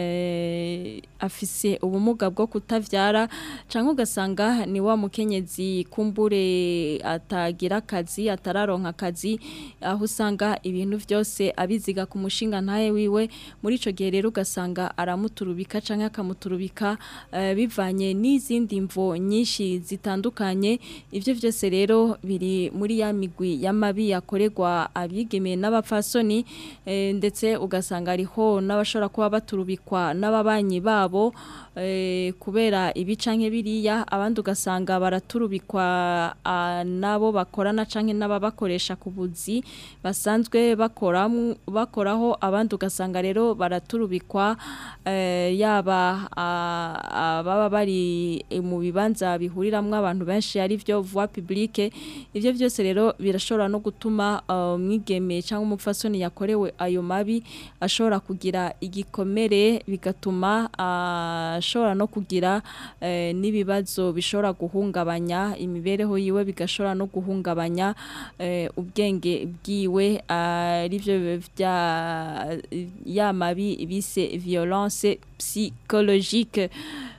afise ubumuga bwo kutavyara canke ugasanga ni wa mukenyezi kumbure atagira akazi atararonka akazi aho usanga ibintu vyose abiziga ku mushinga ntaye wiwe muri ico gihe rero ugasanga aramuturubika canke akamuturubika bivanye n'izindi mvo nyinshi zitandukanye. Ivyo vyose rero biri muri ya migwi y'amabi yakorerwa abigeme n'abapfasoni ndetse ugasanga ariho n'abashobora kuba baturubikwa n'ababanyi babo babo kubera ibica nk'ibiriya abandi ugasanga baraturubikwa nabo bakorana canke n'ababakoresha ku buzi basanzwe bakoraho abandi ugasanga rero baraturubikwa yaba baba bari mu bibanza bihuriramwo abantu benshi ari byo voie publique ivyo byose rero birashobora no gutuma mwigeme cyangwa umupfasoni yakorewe ayo mabi ashobora kugira igikomere bigatuma ashobora no kugira n'ibibazo bishobora guhungabanya imibereho yiwe bigashobora no guhungabanya ubwenge bwiwe arivyo ya mabi bise violence psychologique.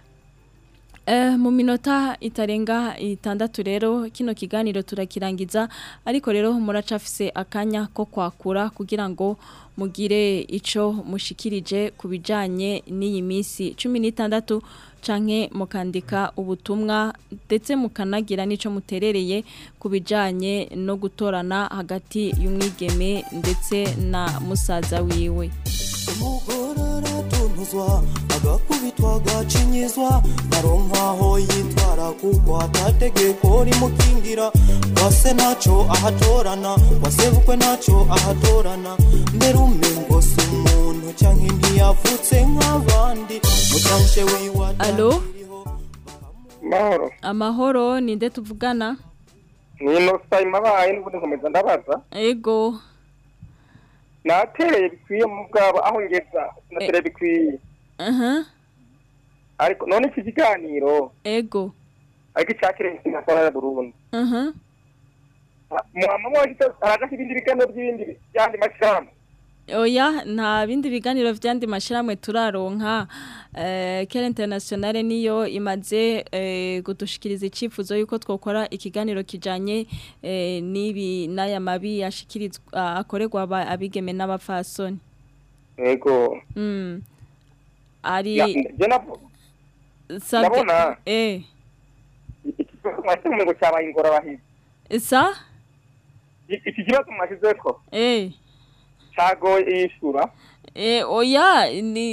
Mu minota itarenga 6 rero kino kiganiro turakirangiza ariko rero muracafise akanya ko kwakura kugira ngo mugire ico mushikirije kubijanye n'iyi minsi 16 canke mukandika ubutumwa ndetse mukanagira nico muterereye kubijanye no gutorana hagati y'umwigeme ndetse na musaza wiwe. Umugorora tunuzwa agakubitwa agacinyizwa naronkaho yitwara kuko atategeko rimukingira kwase naco ahatorana kwasebukwe naco ahatorana mbere umengo si umuntu canke ntiyavutse nk'abandi mutanshe wiwa. Allo Mahoro. Amahoro ninde tuvugana? Nino sayima baye n'ubundi nkomeza ndabaza. Ego. Natereye bikwiye mu bwabo aho ngeza natereye bikwiye. Ariko none iki kiganiro. Ego. Ariko cyakire sinakora Burundi. Mama mwashite araga ibindi biganiro by'ibindi byandi mashirahamwe. Oya nta bindi biganiro vyandi mashiramwe turaronka Kera Internationale niyo imaze gutushikiriza icifuzo yuko twokora ikiganiro kijanye nibi naya mabi yashikirizwa akorerwa abigeme n'abafasoni. Yego. Ari Nabona iki ngo cyabaye ingora bahize. Esa? Iki kibazo mwashizeko? Chago ishura. Oya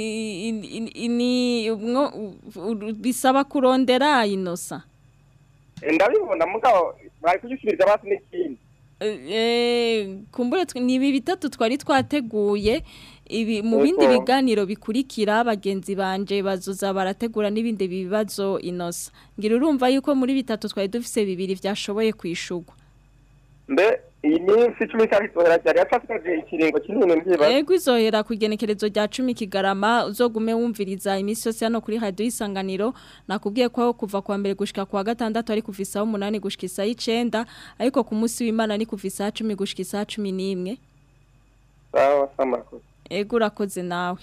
ni bisaba kurondera inosa. Ndabibona mugabo bari kugishiriza basi n'ikindi. Kumbure nibi bitatu twari twateguye ibi mu bindi biganiro bikurikira abagenzi banje bazoza barategura n'ibindi bibazo inosa. Ngira urumva yuko muri bitatu twari dufise bibiri vyashoboye kwishurwa. Mbe iyi minsi 10 izohera cyari yafasikaje ikiringo kinini mbiba. Yego izohera ku igenekerezo rya 10 Kigarama uzogume wumviriza imisi yose hano kuri Radio Isanganiro nakubwiye ko kuva kwa mbere gushika kwa gatandatu ari kuvisa 8 gushika 9 ariko ku munsi w'Imana ni kuvisa 10 gushika 11. Sawa samako. Ego urakoze nawe.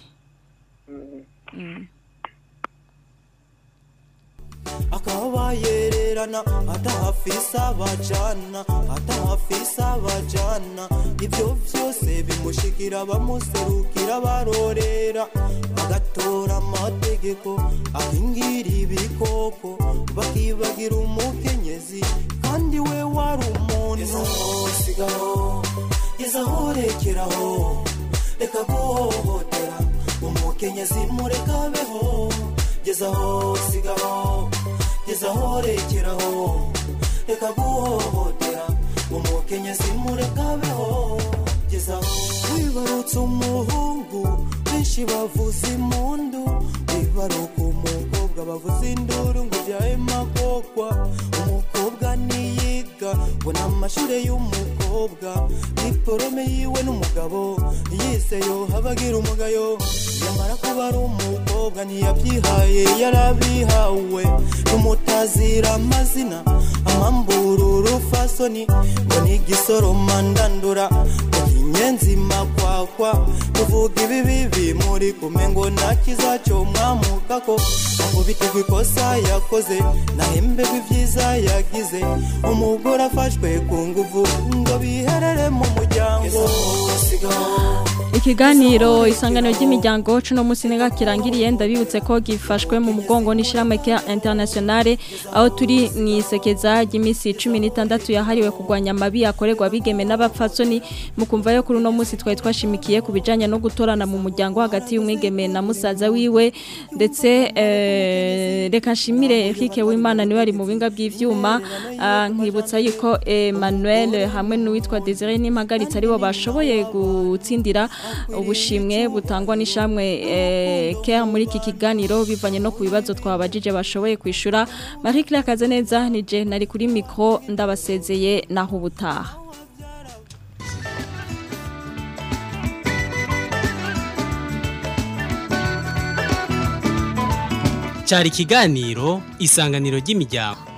Akaba yererana atahafisa abajana ibyo byose bimushikira bamuserukira barorera bagatora amategeko akingira ibikoko bakibagira umukenyezi kandi we wari umuntu sigaho izahorekeraho reka guhohotera umukenyezi murekabeho gezaho sigaho rekeraho reka guhohotera umukenyezi murekabeho gezaho wibarutse umuhungu benshi bavuza impundu wibaruka umukobwa bavuza induru ngo byaye makokwa umukobwa niyiga ngo n'amashure y'umukobwa diporome yiwe n'umugabo yiseyo habagira umugayo yamara kuba ari umukobwa ntiyabyihaye yarabihawe n'umutazira amazina amamburu rufasoni ngo n'igisoroma ndandura inyenzi makwakwa tuvuga ibibi muri kumengo nakizacyo mwamukako akubitirwa ikosa yakoze nahembe bivyiza yagize umugore afashwe ku nguvu ngo biherere mu muryango. Ikiganiro isanganiro ry'imiryango cuno musi nega kirangiriye ndabibutse ko gifashwe mu mugongo n'ishiramwe Kera Internationale aho turi mwisekeza ry'imisi 16 yahariwe kugwanya amabi yakorerwa bigeme n'abapfatsoni mu mukumva yo kuri uno munsi twari twashimikiye kubijanye no gutorana mu muryango hagati y'umwigeme na musaza wiwe ndetse reka nshimire Eric Wimana niwe ari mu binga bw'ivyuma nkibutsa yuko Emmanuel hamwe n'uwitwa Desire Nimpagaritse aribo bashoboye gutsindira ubushimwe butangwa n'ishamwe care muri iki kiganiro bivanye no ku bibazo twabajije bashoboye kwishura Marie Claire Kazeneza nije nari kuri micro ndabasezeye naho ubutaha. Cyari ikiganiro isanganiro ry'imiryango.